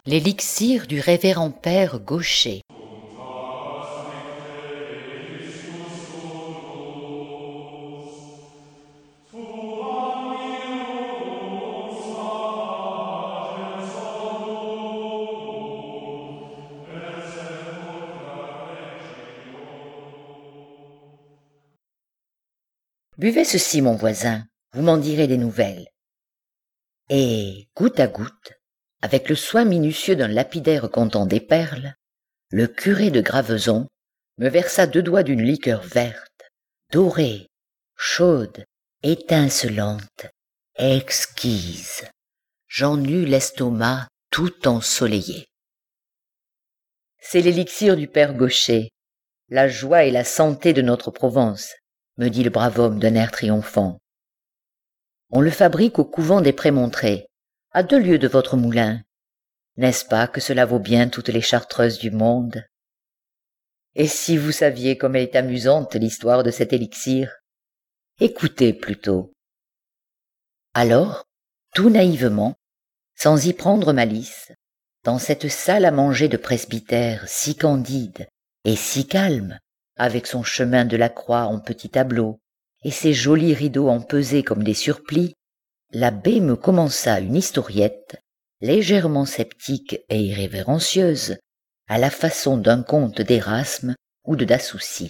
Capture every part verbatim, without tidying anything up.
L'élixir du révérend père Gaucher. Buvez ceci, mon voisin, vous m'en direz des nouvelles. Et, goutte à goutte, avec le soin minutieux d'un lapidaire comptant des perles, le curé de Graveson me versa deux doigts d'une liqueur verte, dorée, chaude, étincelante, exquise. J'en eus l'estomac tout ensoleillé. C'est l'élixir du père Gaucher, la joie et la santé de notre Provence, me dit le brave homme d'un air triomphant. On le fabrique au couvent des Prémontrés, à deux lieues de votre moulin. N'est-ce pas que cela vaut bien toutes les chartreuses du monde? Et si vous saviez comme elle est amusante, l'histoire de cet élixir? Écoutez plutôt. Alors, tout naïvement, sans y prendre malice, dans cette salle à manger de presbytère si candide et si calme, avec son chemin de la croix en petits tableaux et ses jolis rideaux empesés comme des surplis, l'abbé me commença une historiette légèrement sceptique et irrévérencieuse, à la façon d'un conte d'Érasme ou de Dassoucy.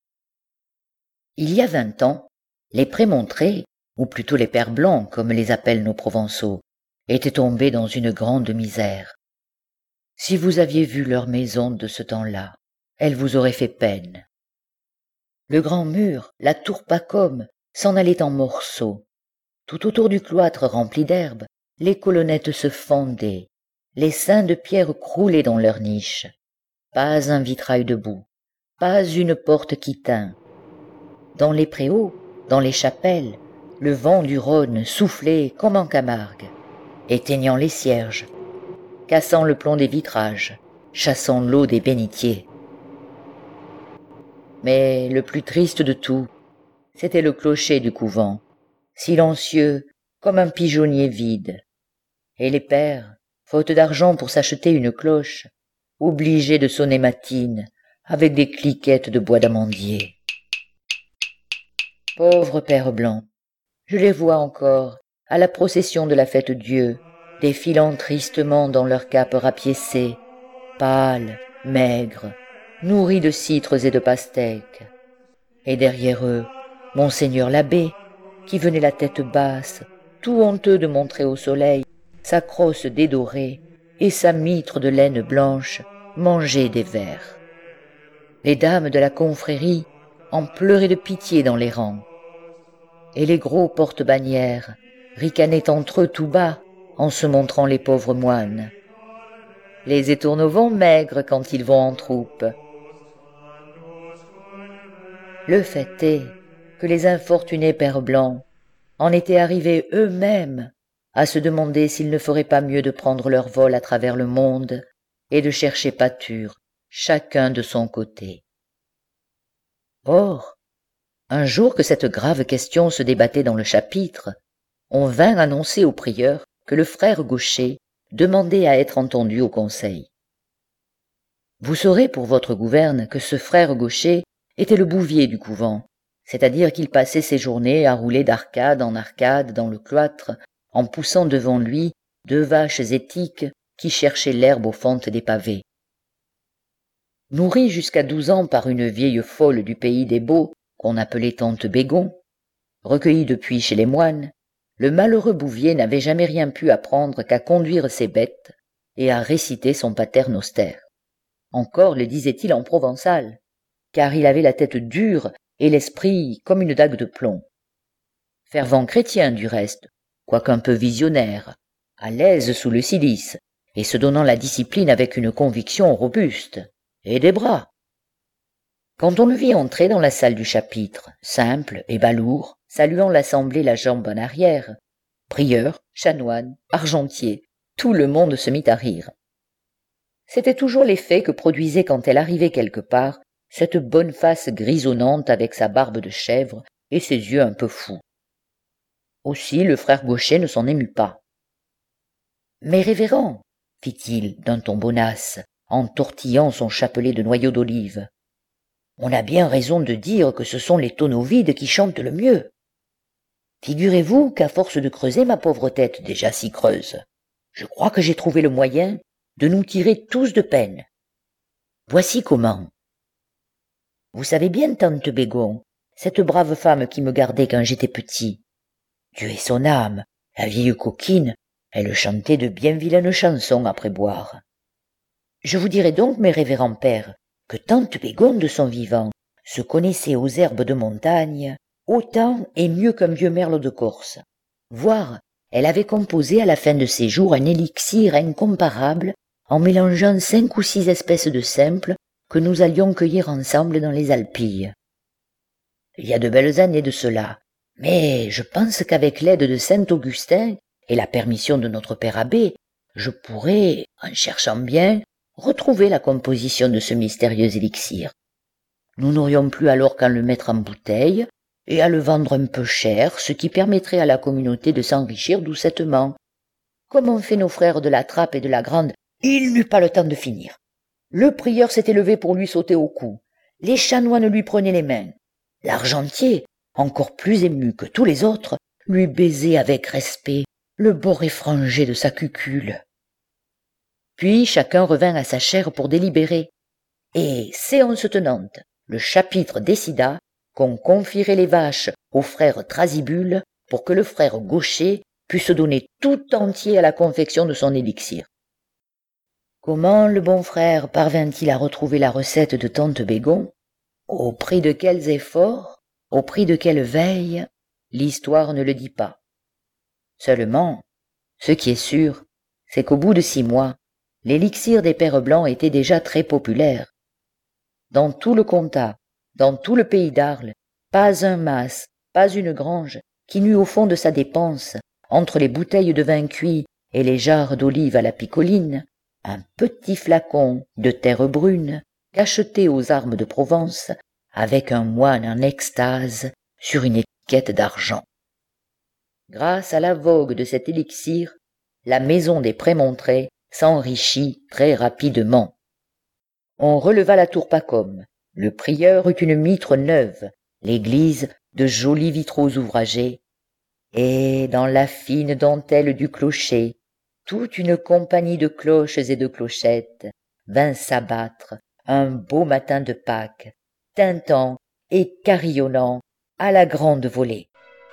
Il y a vingt ans, les Prémontrés, ou plutôt les pères blancs comme les appellent nos Provençaux, étaient tombés dans une grande misère. Si vous aviez vu leur maison de ce temps-là, elle vous aurait fait peine. Le grand mur, la tour Pacôme, s'en allait en morceaux. Tout autour du cloître rempli d'herbe, les colonnettes se fendaient, les saints de pierre croulaient dans leurs niches. Pas un vitrail debout, pas une porte qui tint. Dans les préaux, dans les chapelles, le vent du Rhône soufflait comme en Camargue, éteignant les cierges, cassant le plomb des vitrages, chassant l'eau des bénitiers. Mais le plus triste de tout, c'était le clocher du couvent, silencieux comme un pigeonnier vide. Et les pères, faute d'argent pour s'acheter une cloche, obligés de sonner matine avec des cliquettes de bois d'amandier. Pauvres pères blancs, je les vois encore, à la procession de la Fête-Dieu, défilant tristement dans leurs capes rapiécées, pâles, maigres, nourris de citres et de pastèques. Et derrière eux, monseigneur l'abbé, qui venait la tête basse, tout honteux de montrer au soleil sa crosse dédorée et sa mitre de laine blanche mangée des vers. Les dames de la confrérie en pleuraient de pitié dans les rangs, et les gros porte-bannières ricanaient entre eux tout bas en se montrant les pauvres moines. Les étourneaux maigres quand ils vont en troupe. Le fait est que les infortunés pères blancs en étaient arrivés eux-mêmes à se demander s'ils ne feraient pas mieux de prendre leur vol à travers le monde et de chercher pâture, chacun de son côté. Or, un jour que cette grave question se débattait dans le chapitre, on vint annoncer au prieur que le frère Gaucher demandait à être entendu au conseil. Vous saurez pour votre gouverne que ce frère Gaucher était le bouvier du couvent, c'est-à-dire qu'il passait ses journées à rouler d'arcade en arcade dans le cloître, en poussant devant lui deux vaches étiques qui cherchaient l'herbe aux fentes des pavés. Nourri jusqu'à douze ans par une vieille folle du pays des Baux, qu'on appelait tante Bégon, recueillie depuis chez les moines, le malheureux bouvier n'avait jamais rien pu apprendre qu'à conduire ses bêtes et à réciter son pater noster. Encore le disait-il en provençal, car il avait la tête dure et l'esprit comme une dague de plomb. Fervent chrétien du reste, quoiqu'un peu visionnaire, à l'aise sous le cilice, et se donnant la discipline avec une conviction robuste, et des bras. Quand on le vit entrer dans la salle du chapitre, simple et balourd, saluant l'assemblée la jambe en arrière, prieur, chanoine, argentier, tout le monde se mit à rire. C'était toujours l'effet que produisait quand elle arrivait quelque part cette bonne face grisonnante avec sa barbe de chèvre et ses yeux un peu fous. Aussi le frère Gaucher ne s'en émut pas. « Mais révérend, fit-il d'un ton bonasse, en tortillant son chapelet de noyaux d'olive. On a bien raison de dire que ce sont les tonneaux vides qui chantent le mieux. Figurez-vous qu'à force de creuser ma pauvre tête déjà si creuse, je crois que j'ai trouvé le moyen de nous tirer tous de peine. Voici comment. Vous savez bien, tante Bégon, cette brave femme qui me gardait quand j'étais petit. Dieu ait son âme, la vieille coquine, elle chantait de bien vilaines chansons après boire. Je vous dirai donc, mes révérends pères, que tante Bégon de son vivant se connaissait aux herbes de montagne autant et mieux qu'un vieux merle de Corse, voire elle avait composé à la fin de ses jours un élixir incomparable en mélangeant cinq ou six espèces de simples que nous allions cueillir ensemble dans les Alpilles. Il y a de belles années de cela, mais je pense qu'avec l'aide de saint Augustin et la permission de notre père abbé, je pourrais, en cherchant bien, retrouver la composition de ce mystérieux élixir. Nous n'aurions plus alors qu'à le mettre en bouteille et à le vendre un peu cher, ce qui permettrait à la communauté de s'enrichir doucettement. Comme ont fait nos frères de la Trappe et de la Grande, il n'eut pas le temps de finir. Le prieur s'était levé pour lui sauter au cou. Les chanoines lui prenaient les mains. L'argentier, encore plus ému que tous les autres, lui baisait avec respect le bord effrangé de sa cucule. Puis chacun revint à sa chaire pour délibérer, et, séance tenante, le chapitre décida qu'on confierait les vaches au frère Thrasybule pour que le frère Gaucher puisse donner tout entier à la confection de son élixir. Comment le bon frère parvint-il à retrouver la recette de tante Bégon? Au prix de quels efforts? Au prix de quelle veille? L'histoire ne le dit pas. Seulement, ce qui est sûr, c'est qu'au bout de six mois, l'élixir des pères blancs était déjà très populaire. Dans tout le comtat, dans tout le pays d'Arles, pas un mas, pas une grange, qui n'eût au fond de sa dépense, entre les bouteilles de vin cuit et les jarres d'olive à la picoline, un petit flacon de terre brune, cacheté aux armes de Provence, avec un moine en extase sur une étiquette d'argent. Grâce à la vogue de cet élixir, la maison des Prémontrés s'enrichit très rapidement. On releva la tour Pacôme, le prieur eut une mitre neuve, l'église de jolis vitraux ouvragés, et dans la fine dentelle du clocher, toute une compagnie de cloches et de clochettes vint s'abattre un beau matin de Pâques, tintant et carillonnant à la grande volée.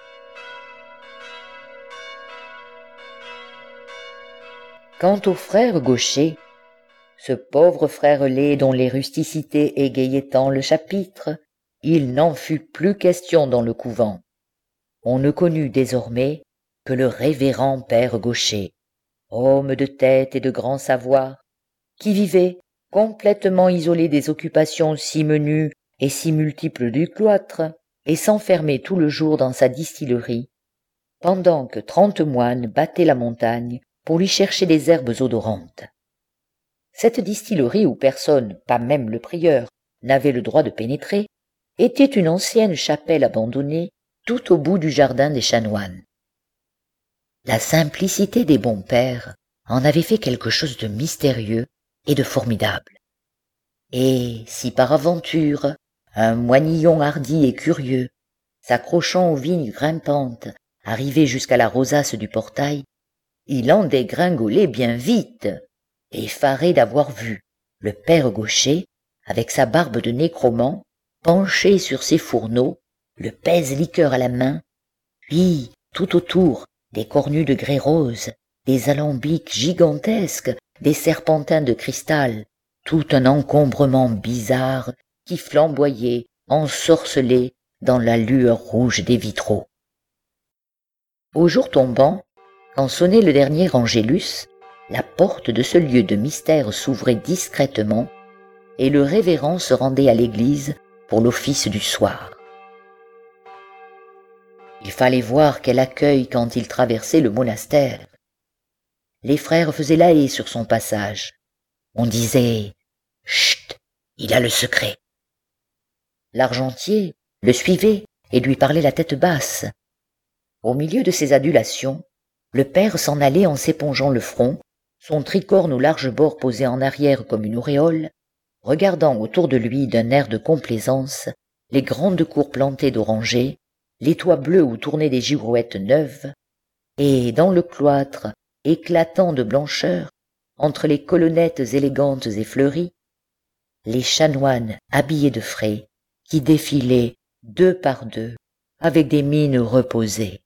Quant au frère Gaucher, ce pauvre frère laid dont les rusticités égayaient tant le chapitre, il n'en fut plus question dans le couvent. On ne connut désormais que le révérend père Gaucher, homme de tête et de grand savoir, qui vivait complètement isolé des occupations si menues et si multiples du cloître, et s'enfermait tout le jour dans sa distillerie, pendant que trente moines battaient la montagne pour lui chercher des herbes odorantes. Cette distillerie où personne, pas même le prieur, n'avait le droit de pénétrer, était une ancienne chapelle abandonnée tout au bout du jardin des chanoines. La simplicité des bons pères en avait fait quelque chose de mystérieux et de formidable. Et si par aventure un moinillon hardi et curieux, s'accrochant aux vignes grimpantes, arrivait jusqu'à la rosace du portail, il en dégringolait bien vite, effaré d'avoir vu le père Gaucher, avec sa barbe de nécromant, penché sur ses fourneaux, le pèse-liqueur à la main, puis, tout autour, des cornues de grès rose, des alambics gigantesques, des serpentins de cristal, tout un encombrement bizarre qui flamboyait, ensorcelé dans la lueur rouge des vitraux. Au jour tombant, quand sonnait le dernier Angélus, la porte de ce lieu de mystère s'ouvrait discrètement et le révérend se rendait à l'église pour l'office du soir. Il fallait voir quel accueil quand il traversait le monastère. Les frères faisaient la haie sur son passage. On disait « Chut, il a le secret ». L'argentier le suivait et lui parlait la tête basse. Au milieu de ces adulations, le père s'en allait en s'épongeant le front, son tricorne aux larges bords posé en arrière comme une auréole, regardant autour de lui d'un air de complaisance les grandes cours plantées d'orangers, les toits bleus où tournaient des girouettes neuves, et dans le cloître éclatant de blancheur, entre les colonnettes élégantes et fleuries, les chanoines habillés de frais qui défilaient deux par deux avec des mines reposées.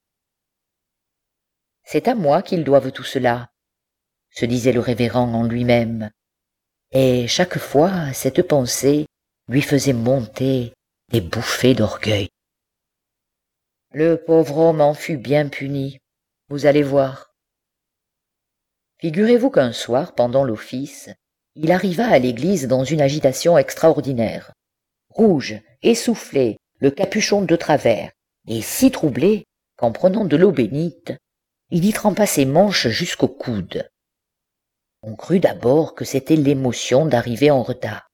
« C'est à moi qu'ils doivent tout cela, » se disait le révérend en lui-même, et chaque fois cette pensée lui faisait monter des bouffées d'orgueil. Le pauvre homme en fut bien puni, vous allez voir. Figurez-vous qu'un soir, pendant l'office, il arriva à l'église dans une agitation extraordinaire, rouge, essoufflé, le capuchon de travers, et si troublé qu'en prenant de l'eau bénite, il y trempa ses manches jusqu'au coude. On crut d'abord que c'était l'émotion d'arriver en retard.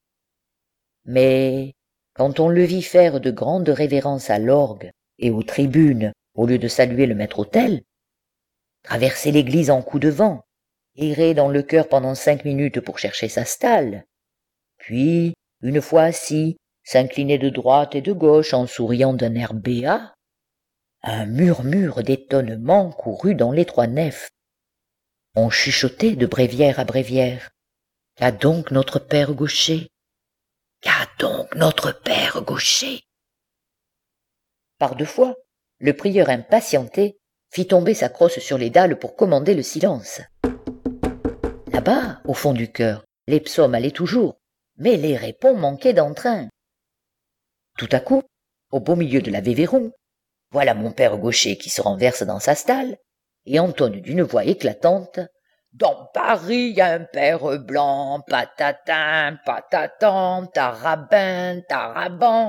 Mais quand on le vit faire de grandes révérences à l'orgue et aux tribunes au lieu de saluer le maître-autel, traverser l'église en coup de vent, errer dans le chœur pendant cinq minutes pour chercher sa stalle, puis, une fois assis, s'incliner de droite et de gauche en souriant d'un air béat, un murmure d'étonnement courut dans l'étroit nef. On chuchotait de bréviaire à bréviaire. « Qu'a donc notre père Gaucher? Qu'a donc notre père Gaucher ?» Par deux fois, le prieur impatienté fit tomber sa crosse sur les dalles pour commander le silence. Là-bas, au fond du chœur, les psaumes allaient toujours, mais les répons manquaient d'entrain. Tout à coup, au beau milieu de la Vévéron, voilà mon père Gaucher qui se renverse dans sa stalle et entonne d'une voix éclatante « Dans Paris, y a un père blanc, patatin, patatan, tarabin, taraban. »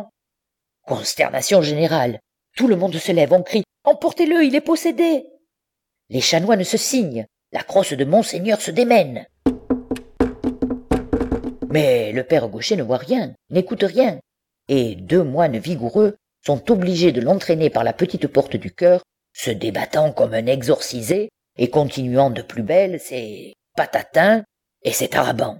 Consternation générale. Tout le monde se lève, on crie « Emportez-le, il est possédé !» Les chanoines se signent, la crosse de Monseigneur se démène. Mais le père Gaucher ne voit rien, n'écoute rien, et deux moines vigoureux sont obligés de l'entraîner par la petite porte du chœur, se débattant comme un exorcisé et continuant de plus belle ses patatins et ses tarabans.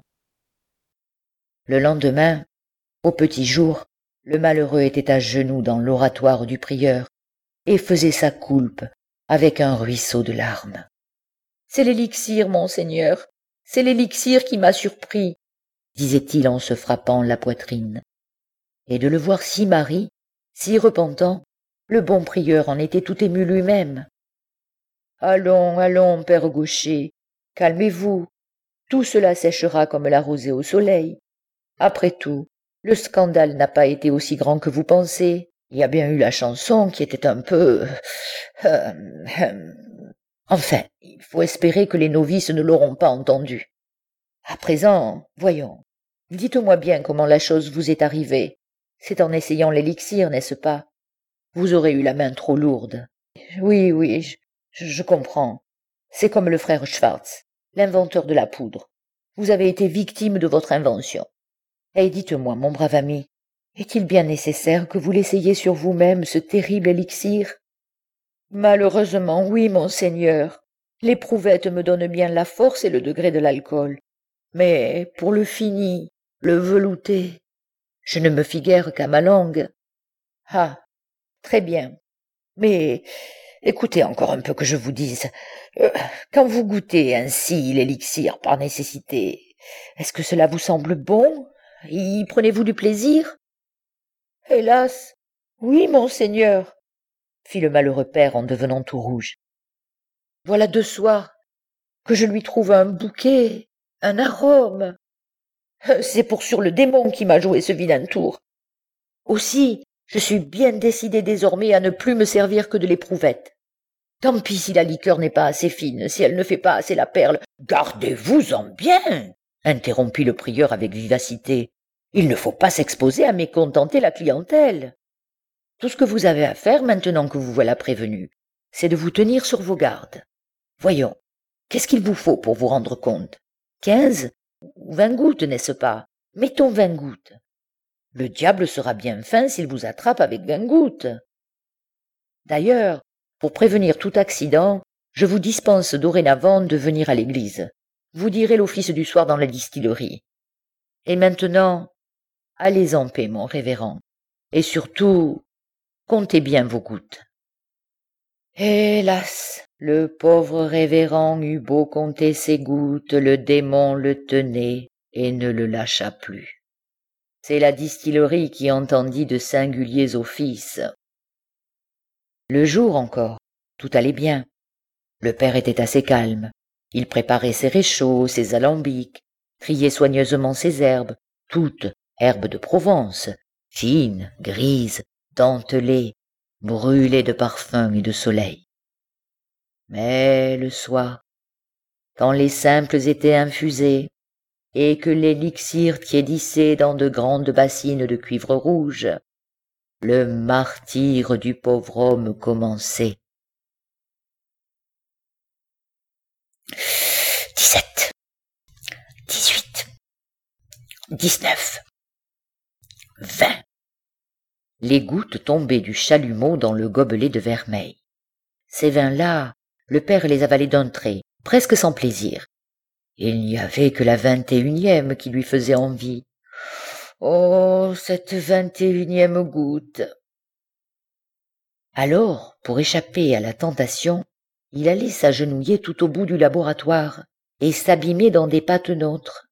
Le lendemain, au petit jour, le malheureux était à genoux dans l'oratoire du prieur et faisait sa coulpe avec un ruisseau de larmes. « C'est l'élixir, monseigneur, c'est l'élixir qui m'a surpris, » disait-il en se frappant la poitrine. Et de le voir si marri, si repentant, le bon prieur en était tout ému lui-même. « Allons, allons, père Gaucher, calmez-vous, tout cela séchera comme la rosée au soleil. Après tout, le scandale n'a pas été aussi grand que vous pensez. Il y a bien eu la chanson qui était un peu... Euh, euh, enfin, il faut espérer que les novices ne l'auront pas entendue. À présent, voyons, dites-moi bien comment la chose vous est arrivée. C'est en essayant l'élixir, n'est-ce pas? Vous aurez eu la main trop lourde. Oui, oui, je, je comprends. C'est comme le frère Schwartz, l'inventeur de la poudre. Vous avez été victime de votre invention. Et dites-moi, mon brave ami, est-il bien nécessaire que vous l'essayiez sur vous-même, ce terrible élixir? Malheureusement, oui, monseigneur. L'éprouvette me donne bien la force et le degré de l'alcool. Mais pour le fini, le velouté, je ne me fie guère qu'à ma langue. Ah, très bien. Mais écoutez encore un peu que je vous dise. Euh, quand vous goûtez ainsi l'élixir par nécessité, est-ce que cela vous semble bon? Y prenez-vous du plaisir? Hélas, oui, monseigneur, fit le malheureux père en devenant tout rouge. Voilà deux soirs que je lui trouve un bouquet, un arôme. C'est pour sûr le démon qui m'a joué ce vilain tour. Aussi, je suis bien décidé désormais à ne plus me servir que de l'éprouvette. Tant pis si la liqueur n'est pas assez fine, si elle ne fait pas assez la perle. Gardez-vous-en bien, interrompit le prieur avec vivacité. Il ne faut pas s'exposer à mécontenter la clientèle. Tout ce que vous avez à faire maintenant que vous voilà prévenu, c'est de vous tenir sur vos gardes. Voyons, qu'est-ce qu'il vous faut pour vous rendre compte? Quinze ou vingt gouttes, n'est-ce pas? Mettons vingt gouttes. Le diable sera bien fin s'il vous attrape avec vingt gouttes. D'ailleurs, pour prévenir tout accident, je vous dispense dorénavant de venir à l'église. vous direz l'office du soir dans la distillerie. Et maintenant, allez en paix, mon révérend, et surtout, comptez bien vos gouttes. » Hélas, le pauvre révérend eut beau compter ses gouttes, le démon le tenait et ne le lâcha plus. C'est la distillerie qui entendit de singuliers offices. Le jour encore, tout allait bien. Le père était assez calme. Il préparait ses réchauds, ses alambics, triait soigneusement ses herbes, toutes herbes de Provence, fines, grises, dentelées, brûlées de parfum et de soleil. Mais le soir, quand les simples étaient infusés, et que l'élixir tiédissait dans de grandes bassines de cuivre rouge, le martyre du pauvre homme commençait. Dix-sept, dix-huit, dix-neuf, vingt. Les gouttes tombaient du chalumeau dans le gobelet de vermeil. Ces vins-là, le père les avalait d'un trait, presque sans plaisir. Il n'y avait que la vingt et unième qui lui faisait envie. Oh, cette vingt et unième goutte! Alors, pour échapper à la tentation, il allait s'agenouiller tout au bout du laboratoire et s'abîmer dans des pâtes nôtres.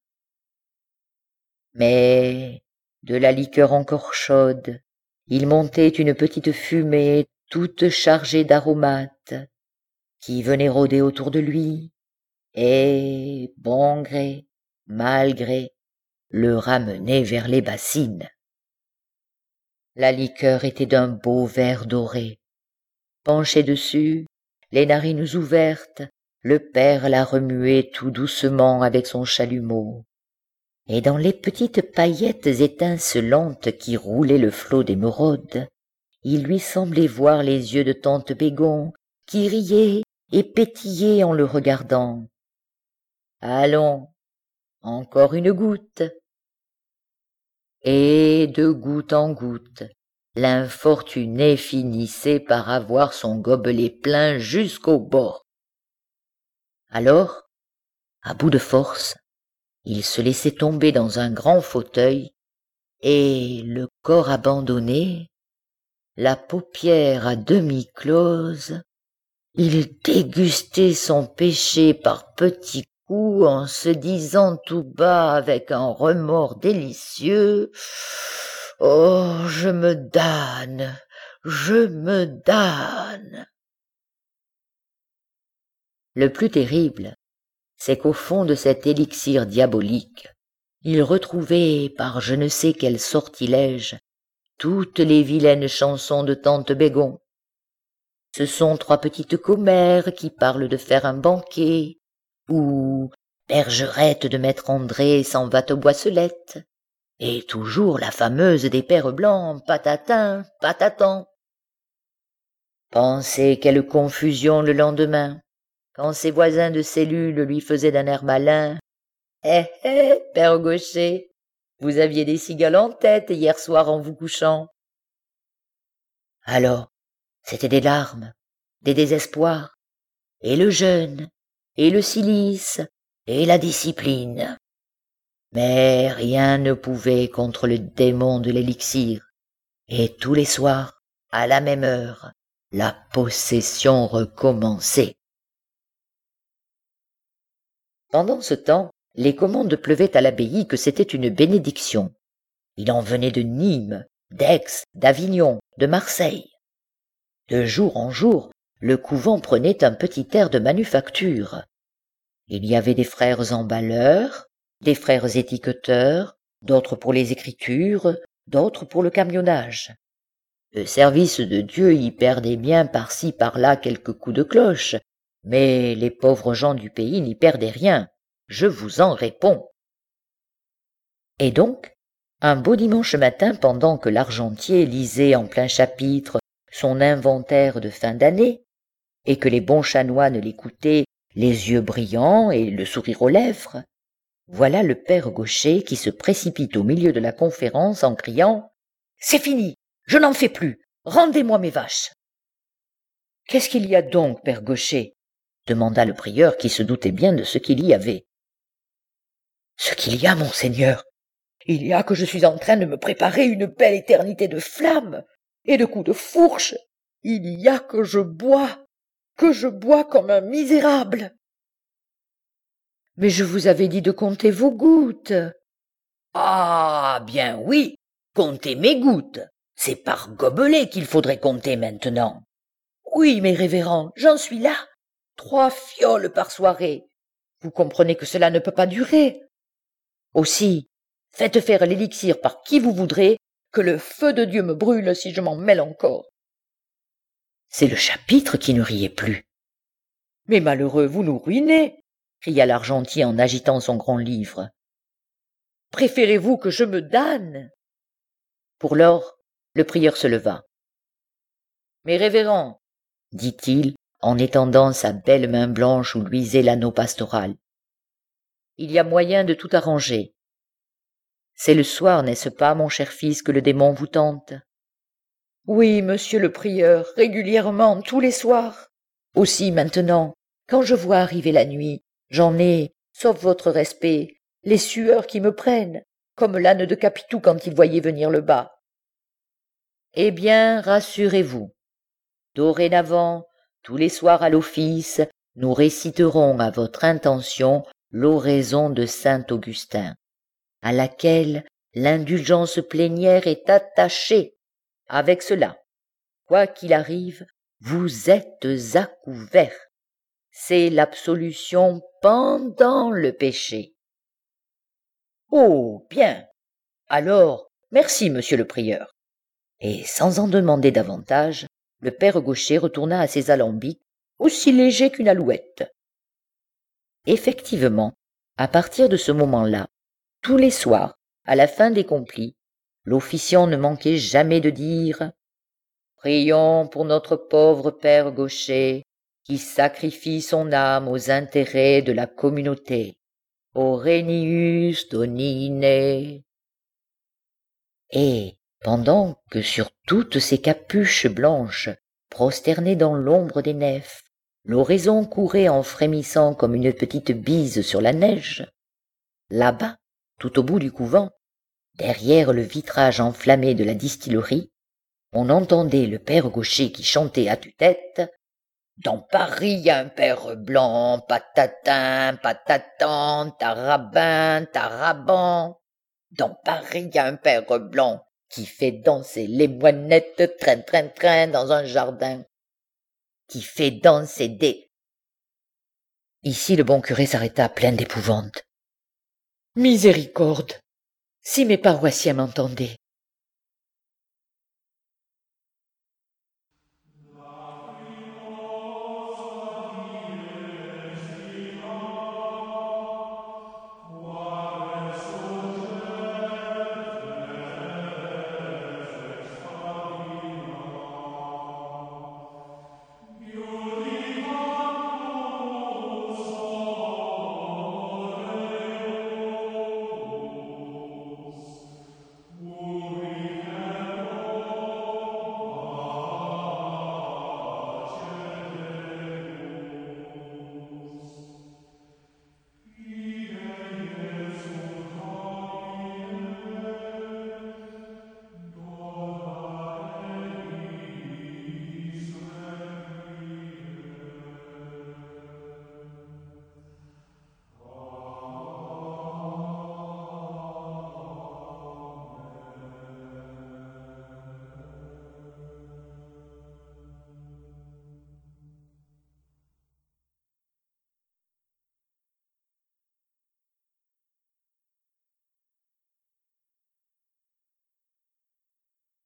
Mais, de la liqueur encore chaude, il montait une petite fumée toute chargée d'aromates qui venait rôder autour de lui et, bon gré, mal gré, le ramenait vers les bassines. La liqueur était d'un beau vert doré. Penché dessus, les narines ouvertes, le père la remuait tout doucement avec son chalumeau. Et dans les petites paillettes étincelantes qui roulaient le flot d'émeraude, il lui semblait voir les yeux de tante Bégon qui riaient et pétillaient en le regardant. « Allons, encore une goutte !» Et de goutte en goutte, l'infortuné finissait par avoir son gobelet plein jusqu'au bord. Alors, à bout de force, il se laissait tomber dans un grand fauteuil et, le corps abandonné, la paupière à demi close, il dégustait son péché par petits coups en se disant tout bas avec un remords délicieux: « Oh, je me damne, je me damne !» Le plus terrible, c'est qu'au fond de cet élixir diabolique, il retrouvait, par je ne sais quel sortilège, toutes les vilaines chansons de tante Bégon. Ce sont trois petites commères qui parlent de faire un banquet, ou Bergerette de maître André s'en va aux Boisselettes, et toujours la fameuse des pères blancs, patatin, patatan. Pensez quelle confusion le lendemain, quand ses voisins de cellule lui faisaient d'un air malin: « Eh, eh, père Gaucher, vous aviez des cigales en tête hier soir en vous couchant. » Alors, c'étaient des larmes, des désespoirs, et le jeûne, et le cilice, et la discipline. Mais rien ne pouvait contre le démon de l'élixir, et tous les soirs, à la même heure, la possession recommençait. Pendant ce temps, les commandes pleuvaient à l'abbaye que c'était une bénédiction. Il en venait de Nîmes, d'Aix, d'Avignon, de Marseille. De jour en jour, le couvent prenait un petit air de manufacture. Il y avait des frères emballeurs, des frères étiqueteurs, d'autres pour les écritures, d'autres pour le camionnage. Le service de Dieu y perdait bien par-ci par-là quelques coups de cloche, mais les pauvres gens du pays n'y perdaient rien, je vous en réponds. Et donc, un beau dimanche matin, pendant que l'argentier lisait en plein chapitre son inventaire de fin d'année, et que les bons chanoines l'écoutaient, les yeux brillants et le sourire aux lèvres, voilà le père Gaucher qui se précipite au milieu de la conférence en criant: « C'est fini, je n'en fais plus, rendez-moi mes vaches !» « Qu'est-ce qu'il y a donc, père Gaucher ?» demanda le prieur qui se doutait bien de ce qu'il y avait. Ce qu'il y a, monseigneur, il y a que je suis en train de me préparer une belle éternité de flammes et de coups de fourche. Il y a que je bois, que je bois comme un misérable. Mais je vous avais dit de compter vos gouttes. Ah, bien oui, comptez mes gouttes. C'est par gobelet qu'il faudrait compter maintenant. Oui, mes révérends, j'en suis là. Trois fioles par soirée. Vous comprenez que cela ne peut pas durer. Aussi, faites faire l'élixir par qui vous voudrez, que le feu de Dieu me brûle si je m'en mêle encore. C'est le chapitre qui ne riait plus. Mais malheureux, vous nous ruinez, cria l'argentier en agitant son grand livre. Préférez-vous que je me damne? Pour lors, le prieur se leva. Mes révérends, dit-il, en étendant sa belle main blanche où luisait l'anneau pastoral. Il y a moyen de tout arranger. C'est le soir, n'est-ce pas, mon cher fils, que le démon vous tente? Oui, monsieur le prieur, régulièrement, tous les soirs. Aussi, maintenant, quand je vois arriver la nuit, j'en ai, sauf votre respect, les sueurs qui me prennent, comme l'âne de Capitou quand il voyait venir le bas. Eh bien, rassurez-vous. Dorénavant, tous les soirs à l'office, nous réciterons à votre intention l'oraison de saint Augustin, à laquelle l'indulgence plénière est attachée. Avec cela, quoi qu'il arrive, vous êtes à couvert. C'est l'absolution pendant le péché. Oh, bien. Alors, merci, monsieur le prieur. Et sans en demander davantage, le père Gaucher retourna à ses alambics, aussi léger qu'une alouette. Effectivement, à partir de ce moment-là, tous les soirs, à la fin des complis, l'officiant ne manquait jamais de dire « Prions pour notre pauvre père Gaucher, qui sacrifie son âme aux intérêts de la communauté. Orenius Domine. » Et, pendant que sur toutes ces capuches blanches, prosternées dans l'ombre des nefs, l'oraison courait en frémissant comme une petite bise sur la neige, là-bas, tout au bout du couvent, derrière le vitrage enflammé de la distillerie, on entendait le père Gaucher qui chantait à tue-tête « Dans Paris y a un père blanc, patatin, patatan, tarabin, taraban. Dans Paris y a un père blanc qui fait danser les moinettes, train, train, train, dans un jardin. Qui fait danser des... » Ici le bon curé s'arrêta plein d'épouvante. « Miséricorde! Si mes paroissiens m'entendaient,